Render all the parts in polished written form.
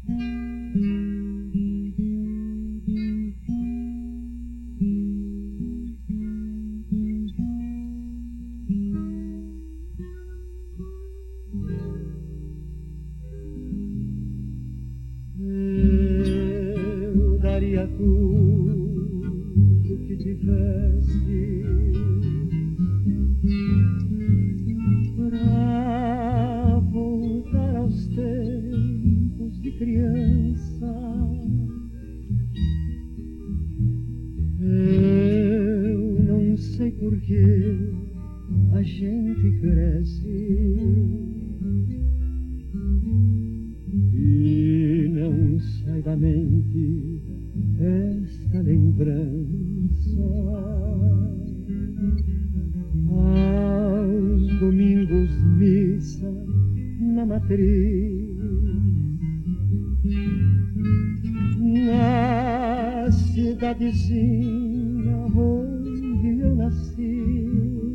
Eu daria tudo que tivesse pra voltar aos tempos de criança. Eu não sei por que a gente cresce e não sai da mente esta lembrança. Aos domingos missa na matriz, na cidadezinha onde eu nasci.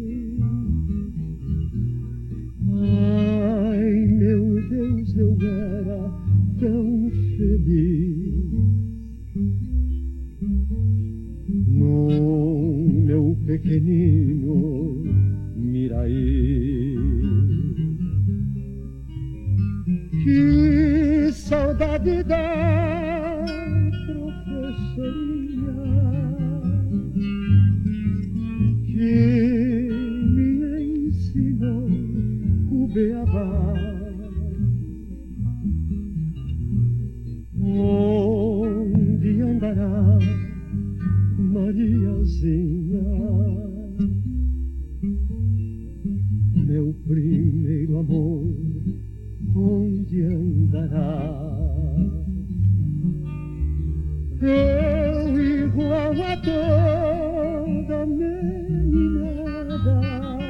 Ai, meu Deus, eu era tão feliz no meu pequenino Miraí. Que saudade da professorinha que me ensinou o beabá. Onde andará Mariazinha, meu primeiro amor, onde andará? Eu igual a toda meninada,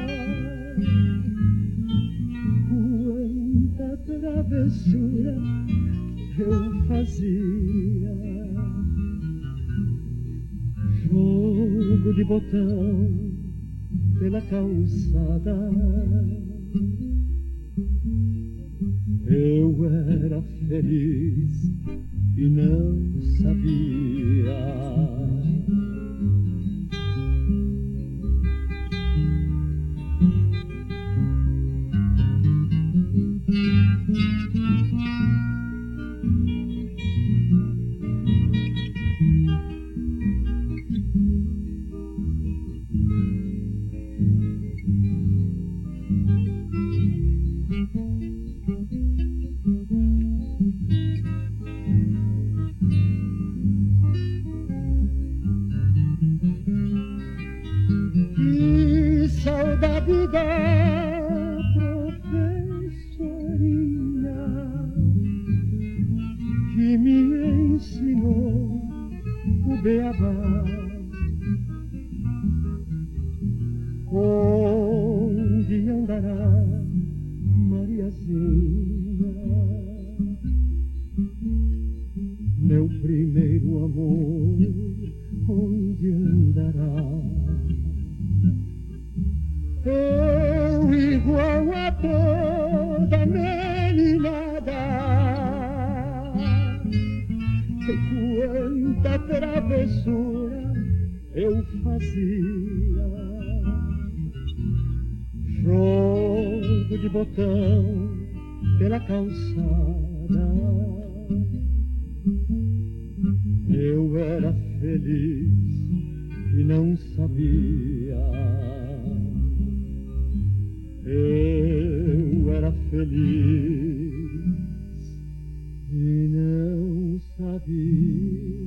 quanta travessura eu fazia. Jogo de botão pela calçada, eu era feliz e não sabia. Que saudade da professorinha que me ensinou o beabá. Onde andará Mariazinha, meu primeiro amor, onde andará? Eu igual a toda meninada, que quanta travessura eu fazia. Jogo de botão pela calçada, eu era feliz e não sabia. Eu era feliz e não sabia.